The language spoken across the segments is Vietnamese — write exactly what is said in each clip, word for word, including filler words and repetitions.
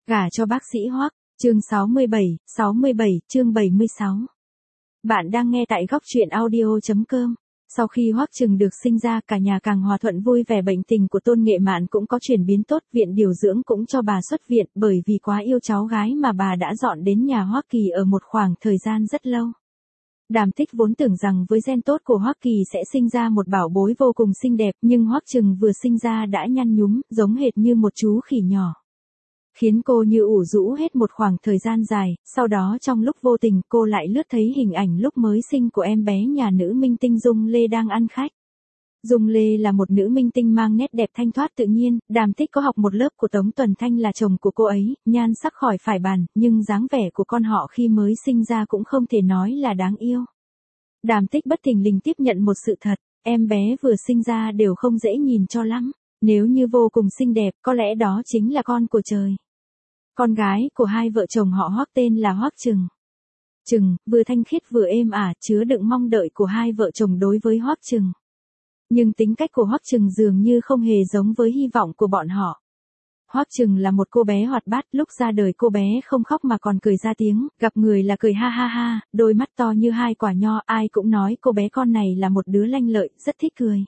Gả cho bác sĩ Hoắc, chương sáu mươi bảy, sáu mươi bảy, chương bảy mươi sáu. Bạn đang nghe tại góc truyện audio chấm com. Sau khi Hoắc Trừng được sinh ra, cả nhà càng hòa thuận vui vẻ, bệnh tình của Tôn Nghệ Mạn cũng có chuyển biến tốt, viện điều dưỡng cũng cho bà xuất viện, bởi vì quá yêu cháu gái mà bà đã dọn đến nhà Hoắc Kỳ ở một khoảng thời gian rất lâu. Đàm Tích vốn tưởng rằng với gen tốt của Hoắc Kỳ sẽ sinh ra một bảo bối vô cùng xinh đẹp, nhưng Hoắc Trừng vừa sinh ra đã nhăn nhúm, giống hệt như một chú khỉ nhỏ. Khiến cô như ủ rũ hết một khoảng thời gian dài, sau đó trong lúc vô tình cô lại lướt thấy hình ảnh lúc mới sinh của em bé nhà nữ minh tinh Dung Lê đang ăn khách. Dung Lê là một nữ minh tinh mang nét đẹp thanh thoát tự nhiên, Đàm Tích có học một lớp của Tống Tuần Thanh là chồng của cô ấy, nhan sắc khỏi phải bàn, nhưng dáng vẻ của con họ khi mới sinh ra cũng không thể nói là đáng yêu. Đàm Tích bất thình lình tiếp nhận một sự thật, em bé vừa sinh ra đều không dễ nhìn cho lắm, nếu như vô cùng xinh đẹp, có lẽ đó chính là con của trời. Con gái của hai vợ chồng họ Hoắc tên là Hoắc Trừng. Trừng, vừa thanh khiết vừa êm ả, chứa đựng mong đợi của hai vợ chồng đối với Hoắc Trừng. Nhưng tính cách của Hoắc Trừng dường như không hề giống với hy vọng của bọn họ. Hoắc Trừng là một cô bé hoạt bát, lúc ra đời cô bé không khóc mà còn cười ra tiếng, gặp người là cười ha ha ha, đôi mắt to như hai quả nho, ai cũng nói cô bé con này là một đứa lanh lợi, rất thích cười.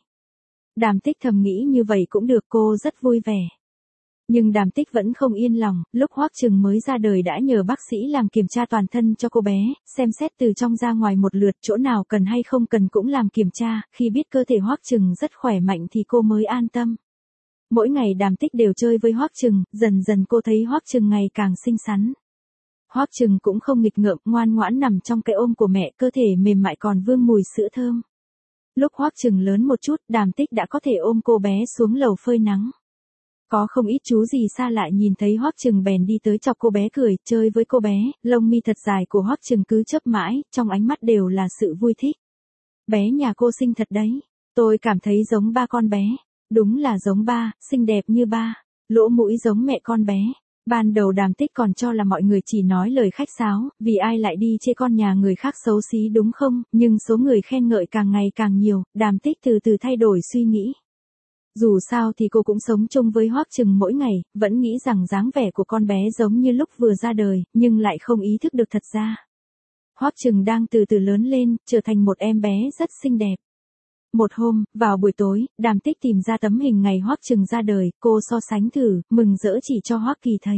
Đàm Tích thầm nghĩ như vậy cũng được, cô rất vui vẻ. Nhưng Đàm Tích vẫn không yên lòng, lúc Hoắc Trừng mới ra đời đã nhờ bác sĩ làm kiểm tra toàn thân cho cô bé, xem xét từ trong ra ngoài một lượt, chỗ nào cần hay không cần cũng làm kiểm tra, khi biết cơ thể Hoắc Trừng rất khỏe mạnh thì cô mới an tâm. Mỗi ngày Đàm Tích đều chơi với Hoắc Trừng, dần dần cô thấy Hoắc Trừng ngày càng xinh xắn. Hoắc Trừng cũng không nghịch ngợm, ngoan ngoãn nằm trong cái ôm của mẹ, cơ thể mềm mại còn vương mùi sữa thơm. Lúc Hoắc Trừng lớn một chút, Đàm Tích đã có thể ôm cô bé xuống lầu phơi nắng. Có không ít chú gì xa lạ nhìn thấy Hoắc Trừng bèn đi tới chọc cô bé cười, chơi với cô bé, lông mi thật dài của Hoắc Trừng cứ chớp mãi, trong ánh mắt đều là sự vui thích. Bé nhà cô xinh thật đấy, tôi cảm thấy giống ba con bé, đúng là giống ba, xinh đẹp như ba, lỗ mũi giống mẹ con bé. Ban đầu Đàm Tích còn cho là mọi người chỉ nói lời khách sáo, vì ai lại đi chê con nhà người khác xấu xí đúng không, nhưng số người khen ngợi càng ngày càng nhiều, Đàm Tích từ từ thay đổi suy nghĩ. Dù sao thì cô cũng sống chung với Hoắc Trừng mỗi ngày, vẫn nghĩ rằng dáng vẻ của con bé giống như lúc vừa ra đời, nhưng lại không ý thức được thật ra. Hoắc Trừng đang từ từ lớn lên, trở thành một em bé rất xinh đẹp. Một hôm, vào buổi tối, Đàm Tích tìm ra tấm hình ngày Hoắc Trừng ra đời, cô so sánh thử, mừng rỡ chỉ cho Hoắc Kỳ thấy.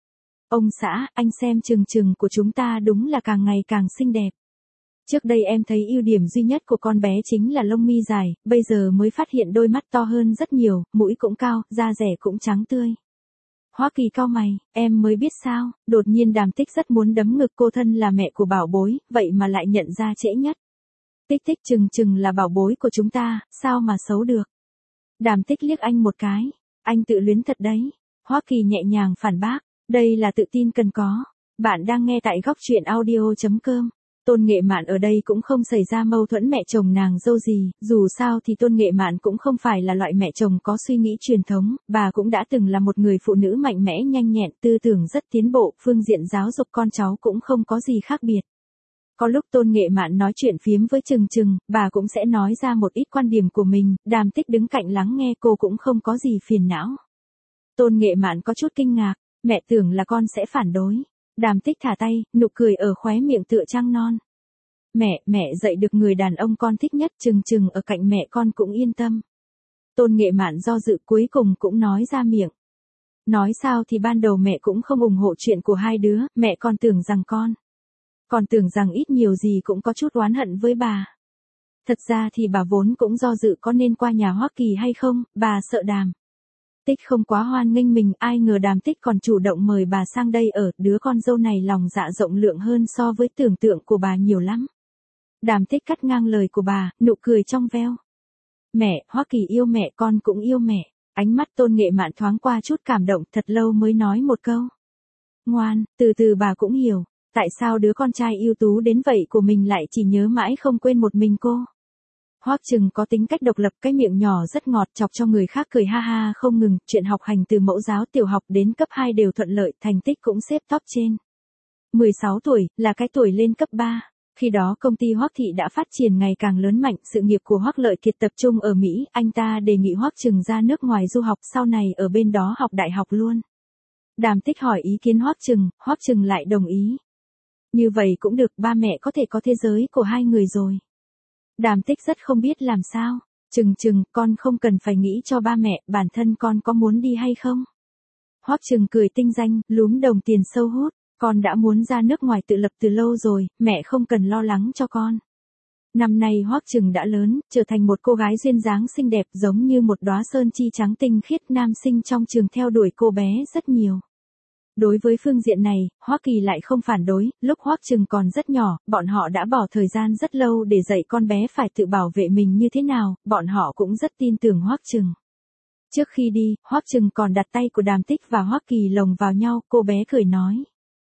Ông xã, anh xem Trừng Trừng của chúng ta đúng là càng ngày càng xinh đẹp. Trước đây em thấy ưu điểm duy nhất của con bé chính là lông mi dài, bây giờ mới phát hiện đôi mắt to hơn rất nhiều, mũi cũng cao, da rẻ cũng trắng tươi. Hoắc Kỳ cau mày, em mới biết sao, đột nhiên Đàm Tích rất muốn đấm ngực, cô thân là mẹ của bảo bối, vậy mà lại nhận ra trễ nhất. Tích Tích Trừng Trừng là bảo bối của chúng ta, sao mà xấu được. Đàm Tích liếc anh một cái, anh tự luyến thật đấy. Hoắc Kỳ nhẹ nhàng phản bác, đây là tự tin cần có. Bạn đang nghe tại góc truyện audio chấm com. Tôn Nghệ Mạn ở đây cũng không xảy ra mâu thuẫn mẹ chồng nàng dâu gì, dù sao thì Tôn Nghệ Mạn cũng không phải là loại mẹ chồng có suy nghĩ truyền thống, bà cũng đã từng là một người phụ nữ mạnh mẽ nhanh nhẹn, tư tưởng rất tiến bộ, phương diện giáo dục con cháu cũng không có gì khác biệt. Có lúc Tôn Nghệ Mạn nói chuyện phiếm với Trừng Trừng, bà cũng sẽ nói ra một ít quan điểm của mình, Đàm Tích đứng cạnh lắng nghe, cô cũng không có gì phiền não. Tôn Nghệ Mạn có chút kinh ngạc, mẹ tưởng là con sẽ phản đối. Đàm Tích thả tay, nụ cười ở khóe miệng tựa trăng non. Mẹ, mẹ dạy được người đàn ông con thích nhất, Trừng Trừng ở cạnh mẹ con cũng yên tâm. Tôn Nghệ Mạn do dự cuối cùng cũng nói ra miệng. Nói sao thì ban đầu mẹ cũng không ủng hộ chuyện của hai đứa, mẹ còn tưởng rằng con. Còn tưởng rằng ít nhiều gì cũng có chút oán hận với bà. Thật ra thì bà vốn cũng do dự có nên qua nhà Hoắc Kỳ hay không, bà sợ Đàm Tích không quá hoan nghênh mình, ai ngờ Đàm Tích còn chủ động mời bà sang đây ở, đứa con dâu này lòng dạ rộng lượng hơn so với tưởng tượng của bà nhiều lắm. Đàm Tích cắt ngang lời của bà, nụ cười trong veo. Mẹ, Hoắc Kỳ yêu mẹ, con cũng yêu mẹ. Ánh mắt Tôn Nghệ Mạn thoáng qua chút cảm động, thật lâu mới nói một câu. Ngoan, từ từ bà cũng hiểu, tại sao đứa con trai ưu tú đến vậy của mình lại chỉ nhớ mãi không quên một mình cô. Hoắc Trừng có tính cách độc lập, cái miệng nhỏ rất ngọt, chọc cho người khác cười ha ha không ngừng, chuyện học hành từ mẫu giáo tiểu học đến cấp hai đều thuận lợi, thành tích cũng xếp top trên. mười sáu tuổi, là cái tuổi lên cấp ba. Khi đó công ty Hoắc Thị đã phát triển ngày càng lớn mạnh, sự nghiệp của Hoắc Lợi Kiệt tập trung ở Mỹ, anh ta đề nghị Hoắc Trừng ra nước ngoài du học, sau này ở bên đó học đại học luôn. Đàm Tích hỏi ý kiến Hoắc Trừng, Hoắc Trừng lại đồng ý. Như vậy cũng được, ba mẹ có thể có thế giới của hai người rồi. Đàm Tích rất không biết làm sao. Trừng Trừng, con không cần phải nghĩ cho ba mẹ, bản thân con có muốn đi hay không? Hoắc Trừng cười tinh danh, lúm đồng tiền sâu hút, con đã muốn ra nước ngoài tự lập từ lâu rồi, mẹ không cần lo lắng cho con. Năm nay Hoắc Trừng đã lớn, trở thành một cô gái duyên dáng xinh đẹp giống như một đóa sơn chi trắng tinh khiết, nam sinh trong trường theo đuổi cô bé rất nhiều. Đối với phương diện này, Hoắc Kỳ lại không phản đối, lúc Hoắc Trừng còn rất nhỏ, bọn họ đã bỏ thời gian rất lâu để dạy con bé phải tự bảo vệ mình như thế nào, bọn họ cũng rất tin tưởng Hoắc Trừng. Trước khi đi, Hoắc Trừng còn đặt tay của Đàm Tích và Hoắc Kỳ lồng vào nhau, cô bé cười nói.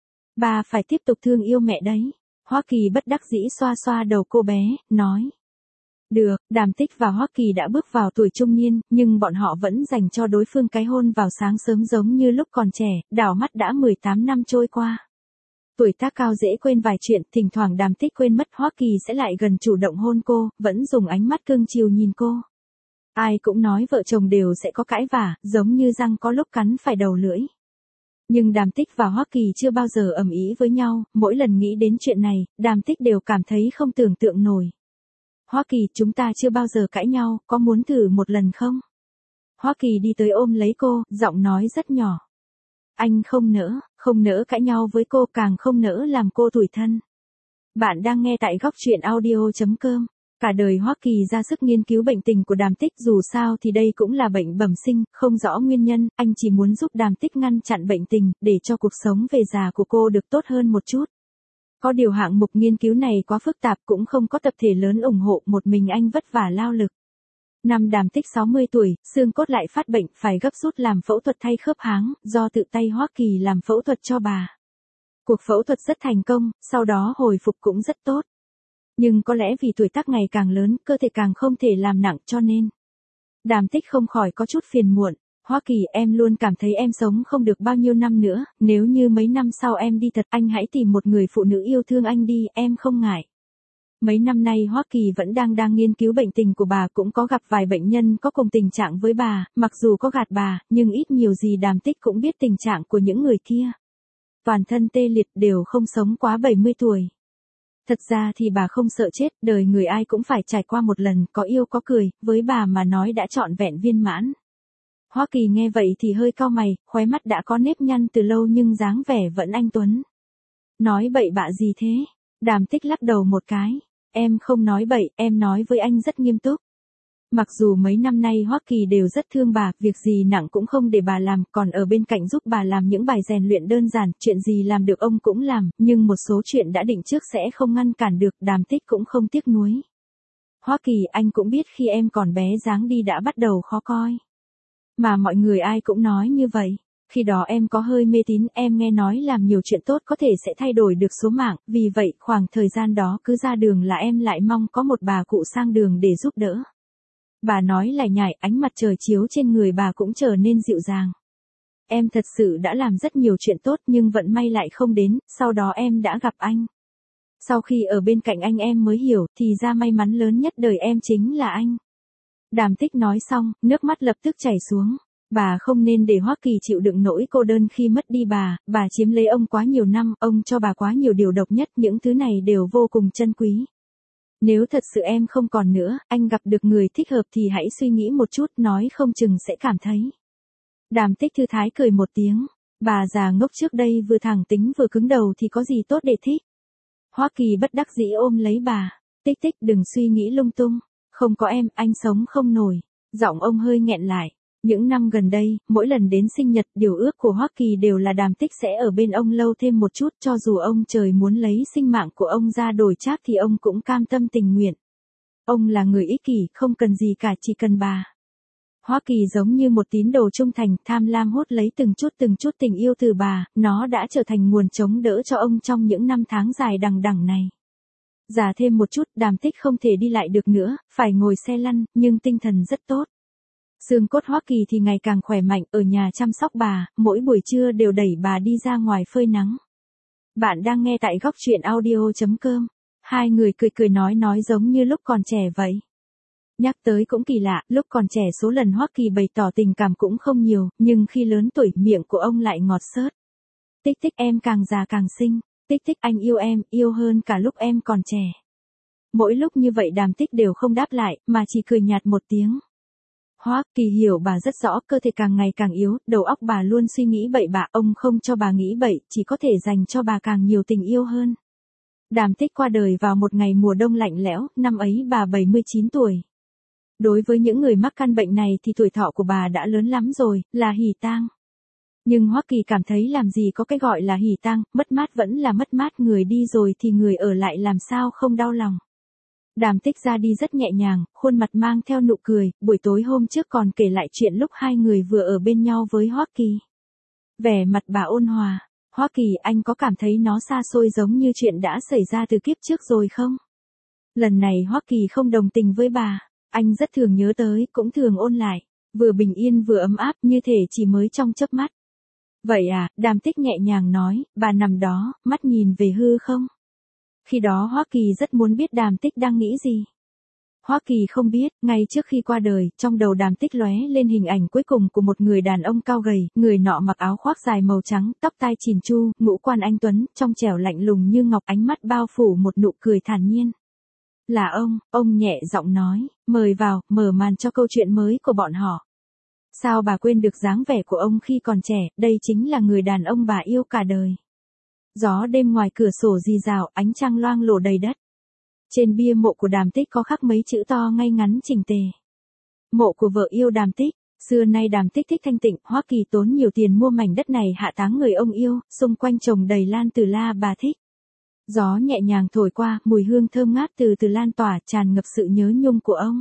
Ba phải tiếp tục thương yêu mẹ đấy. Hoắc Kỳ bất đắc dĩ xoa xoa đầu cô bé, nói. Được, Đàm Tích và Hoắc Kỳ đã bước vào tuổi trung niên, nhưng bọn họ vẫn dành cho đối phương cái hôn vào sáng sớm giống như lúc còn trẻ, đảo mắt đã mười tám năm trôi qua. Tuổi tác cao dễ quên vài chuyện, thỉnh thoảng Đàm Tích quên mất Hoắc Kỳ sẽ lại gần chủ động hôn cô, vẫn dùng ánh mắt cưng chiều nhìn cô. Ai cũng nói vợ chồng đều sẽ có cãi vả, giống như răng có lúc cắn phải đầu lưỡi. Nhưng Đàm Tích và Hoắc Kỳ chưa bao giờ ầm ĩ với nhau, mỗi lần nghĩ đến chuyện này, Đàm Tích đều cảm thấy không tưởng tượng nổi. Hoắc Kỳ, chúng ta chưa bao giờ cãi nhau, có muốn thử một lần không? Hoắc Kỳ đi tới ôm lấy cô, giọng nói rất nhỏ. Anh không nỡ, không nỡ cãi nhau với cô, càng không nỡ làm cô tủi thân. Bạn đang nghe tại góc truyện audio chấm com. Cả đời Hoắc Kỳ ra sức nghiên cứu bệnh tình của Đàm Tích, dù sao thì đây cũng là bệnh bẩm sinh, không rõ nguyên nhân, anh chỉ muốn giúp Đàm Tích ngăn chặn bệnh tình, để cho cuộc sống về già của cô được tốt hơn một chút. Có điều hạng mục nghiên cứu này quá phức tạp, cũng không có tập thể lớn ủng hộ, một mình anh vất vả lao lực. Năm Đàm Tích sáu mươi tuổi, xương cốt lại phát bệnh, phải gấp rút làm phẫu thuật thay khớp háng, do tự tay Hoắc Kỳ làm phẫu thuật cho bà. Cuộc phẫu thuật rất thành công, sau đó hồi phục cũng rất tốt. Nhưng có lẽ vì tuổi tác ngày càng lớn, cơ thể càng không thể làm nặng cho nên. Đàm Tích không khỏi có chút phiền muộn. Hoắc Kỳ, em luôn cảm thấy em sống không được bao nhiêu năm nữa, nếu như mấy năm sau em đi thật, anh hãy tìm một người phụ nữ yêu thương anh đi, em không ngại. Mấy năm nay Hoắc Kỳ vẫn đang đang nghiên cứu bệnh tình của bà, cũng có gặp vài bệnh nhân có cùng tình trạng với bà, mặc dù có gạt bà, nhưng ít nhiều gì Đàm Tích cũng biết tình trạng của những người kia. Toàn thân tê liệt, đều không sống quá bảy mươi tuổi. Thật ra thì bà không sợ chết, đời người ai cũng phải trải qua một lần, có yêu có cười, với bà mà nói đã trọn vẹn viên mãn. Hoắc Kỳ nghe vậy thì hơi cau mày, khóe mắt đã có nếp nhăn từ lâu nhưng dáng vẻ vẫn anh tuấn. Nói bậy bạ gì thế? Đàm Tích lắc đầu một cái. Em không nói bậy, em nói với anh rất nghiêm túc. Mặc dù mấy năm nay Hoắc Kỳ đều rất thương bà, việc gì nặng cũng không để bà làm, còn ở bên cạnh giúp bà làm những bài rèn luyện đơn giản, chuyện gì làm được ông cũng làm, nhưng một số chuyện đã định trước sẽ không ngăn cản được, Đàm Tích cũng không tiếc nuối. Hoắc Kỳ, anh cũng biết khi em còn bé dáng đi đã bắt đầu khó coi. Mà mọi người ai cũng nói như vậy. Khi đó em có hơi mê tín, em nghe nói làm nhiều chuyện tốt có thể sẽ thay đổi được số mạng, vì vậy khoảng thời gian đó cứ ra đường là em lại mong có một bà cụ sang đường để giúp đỡ. Bà nói lải nhải, ánh mặt trời chiếu trên người bà cũng trở nên dịu dàng. Em thật sự đã làm rất nhiều chuyện tốt nhưng vận may lại không đến, sau đó em đã gặp anh. Sau khi ở bên cạnh anh em mới hiểu, thì ra may mắn lớn nhất đời em chính là anh. Đàm Tích nói xong, nước mắt lập tức chảy xuống. Bà không nên để Hoắc Kỳ chịu đựng nỗi cô đơn khi mất đi bà, bà chiếm lấy ông quá nhiều năm, ông cho bà quá nhiều điều độc nhất, những thứ này đều vô cùng chân quý. Nếu thật sự em không còn nữa, anh gặp được người thích hợp thì hãy suy nghĩ một chút, nói không chừng sẽ cảm thấy. Đàm Tích thư thái cười một tiếng, bà già ngốc trước đây vừa thẳng tính vừa cứng đầu thì có gì tốt để thích. Hoắc Kỳ bất đắc dĩ ôm lấy bà, Tích Tích đừng suy nghĩ lung tung, không có em, anh sống không nổi. Giọng ông hơi nghẹn lại. Những năm gần đây, mỗi lần đến sinh nhật, điều ước của Hoắc Kỳ đều là Đàm Tích sẽ ở bên ông lâu thêm một chút, cho dù ông trời muốn lấy sinh mạng của ông ra đổi trác thì ông cũng cam tâm tình nguyện. Ông là người ích kỷ, không cần gì cả, chỉ cần bà. Hoắc Kỳ giống như một tín đồ trung thành, tham lam hút lấy từng chút từng chút tình yêu từ bà, nó đã trở thành nguồn chống đỡ cho ông trong những năm tháng dài đằng đẵng này. Già thêm một chút, Đàm Tích không thể đi lại được nữa, phải ngồi xe lăn, nhưng tinh thần rất tốt. Xương cốt Hoắc Kỳ thì ngày càng khỏe mạnh, ở nhà chăm sóc bà, mỗi buổi trưa đều đẩy bà đi ra ngoài phơi nắng. Bạn đang nghe tại góc truyện audio chấm com. Hai người cười cười nói nói giống như lúc còn trẻ vậy. Nhắc tới cũng kỳ lạ, lúc còn trẻ số lần Hoắc Kỳ bày tỏ tình cảm cũng không nhiều, nhưng khi lớn tuổi miệng của ông lại ngọt xớt. Tích tích em càng già càng xinh, tích tích anh yêu em, yêu hơn cả lúc em còn trẻ. Mỗi lúc như vậy Đàm Tích đều không đáp lại, mà chỉ cười nhạt một tiếng. Hoắc Kỳ hiểu bà rất rõ, cơ thể càng ngày càng yếu, đầu óc bà luôn suy nghĩ bậy bạ, ông không cho bà nghĩ bậy, chỉ có thể dành cho bà càng nhiều tình yêu hơn. Đàm Tích qua đời vào một ngày mùa đông lạnh lẽo, năm ấy bà bảy mươi chín tuổi. Đối với những người mắc căn bệnh này thì tuổi thọ của bà đã lớn lắm rồi, là hỉ tang. Nhưng Hoắc Kỳ cảm thấy làm gì có cái gọi là hỉ tang, mất mát vẫn là mất mát, người đi rồi thì người ở lại làm sao không đau lòng. Đàm Tích ra đi rất nhẹ nhàng, khuôn mặt mang theo nụ cười, buổi tối hôm trước còn kể lại chuyện lúc hai người vừa ở bên nhau với Hoắc Kỳ. Vẻ mặt bà ôn hòa, Hoắc Kỳ anh có cảm thấy nó xa xôi giống như chuyện đã xảy ra từ kiếp trước rồi không? Lần này Hoắc Kỳ không đồng tình với bà, anh rất thường nhớ tới, cũng thường ôn lại, vừa bình yên vừa ấm áp như thể chỉ mới trong chớp mắt. Vậy à, Đàm Tích nhẹ nhàng nói, bà nằm đó, mắt nhìn về hư không? Khi đó Hoắc Kỳ rất muốn biết Đàm Tích đang nghĩ gì. Hoắc Kỳ không biết, ngay trước khi qua đời, trong đầu Đàm Tích lóe lên hình ảnh cuối cùng của một người đàn ông cao gầy, người nọ mặc áo khoác dài màu trắng, tóc tai chỉn chu, ngũ quan anh tuấn, trong trẻo lạnh lùng như ngọc, ánh mắt bao phủ một nụ cười thản nhiên. Là ông, ông nhẹ giọng nói, mời vào, mở màn cho câu chuyện mới của bọn họ. Sao bà quên được dáng vẻ của ông khi còn trẻ, đây chính là người đàn ông bà yêu cả đời. Gió đêm ngoài cửa sổ rì rào, ánh trăng loang lổ đầy đất. Trên bia mộ của Đàm Tích có khắc mấy chữ to ngay ngắn chỉnh tề. Mộ của vợ yêu Đàm Tích, xưa nay Đàm Tích thích thanh tịnh, Hoắc Kỳ tốn nhiều tiền mua mảnh đất này hạ táng người ông yêu, xung quanh trồng đầy lan từ la bà thích. Gió nhẹ nhàng thổi qua, mùi hương thơm ngát từ từ lan tỏa, tràn ngập sự nhớ nhung của ông.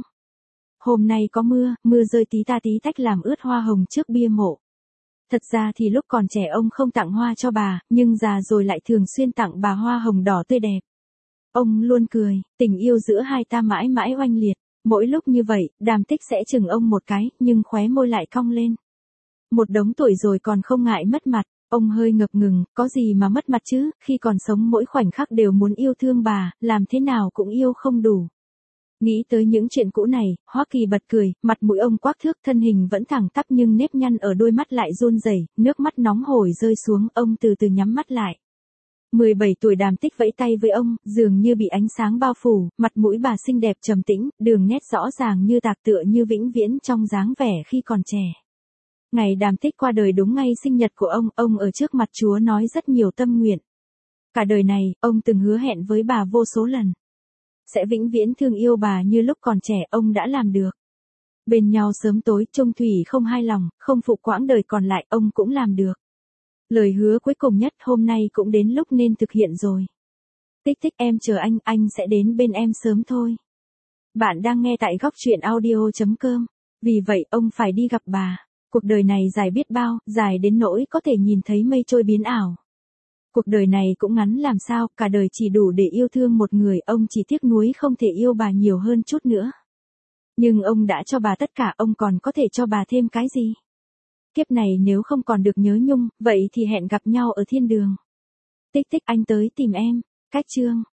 Hôm nay có mưa, mưa rơi tí ta tí tách làm ướt hoa hồng trước bia mộ. Thật ra thì lúc còn trẻ ông không tặng hoa cho bà, nhưng già rồi lại thường xuyên tặng bà hoa hồng đỏ tươi đẹp. Ông luôn cười, tình yêu giữa hai ta mãi mãi oanh liệt. Mỗi lúc như vậy, Đàm Tích sẽ chừng ông một cái, nhưng khóe môi lại cong lên. Một đống tuổi rồi còn không ngại mất mặt, ông hơi ngập ngừng, có gì mà mất mặt chứ, khi còn sống mỗi khoảnh khắc đều muốn yêu thương bà, làm thế nào cũng yêu không đủ. Nghĩ tới những chuyện cũ này, Hoắc Kỳ bật cười, mặt mũi ông quắc thước, thân hình vẫn thẳng tắp nhưng nếp nhăn ở đôi mắt lại run rẩy, nước mắt nóng hổi rơi xuống, ông từ từ nhắm mắt lại. mười bảy tuổi Đàm Tích vẫy tay với ông, dường như bị ánh sáng bao phủ, mặt mũi bà xinh đẹp trầm tĩnh, đường nét rõ ràng như tạc, tựa như vĩnh viễn trong dáng vẻ khi còn trẻ. Ngày Đàm Tích qua đời đúng ngày sinh nhật của ông, ông ở trước mặt Chúa nói rất nhiều tâm nguyện. Cả đời này, ông từng hứa hẹn với bà vô số lần. Sẽ vĩnh viễn thương yêu bà như lúc còn trẻ, ông đã làm được. Bên nhau sớm tối, chung thủy không hai lòng, không phụ quãng đời còn lại, ông cũng làm được. Lời hứa cuối cùng nhất hôm nay cũng đến lúc nên thực hiện rồi. Tích tích em chờ anh, anh sẽ đến bên em sớm thôi. Bạn đang nghe tại góc truyện audio chấm com. Vì vậy ông phải đi gặp bà. Cuộc đời này dài biết bao, dài đến nỗi có thể nhìn thấy mây trôi biến ảo. Cuộc đời này cũng ngắn làm sao, cả đời chỉ đủ để yêu thương một người, ông chỉ tiếc nuối không thể yêu bà nhiều hơn chút nữa. Nhưng ông đã cho bà tất cả, ông còn có thể cho bà thêm cái gì? Kiếp này nếu không còn được nhớ nhung, vậy thì hẹn gặp nhau ở thiên đường. Tích tích anh tới tìm em. Cách chương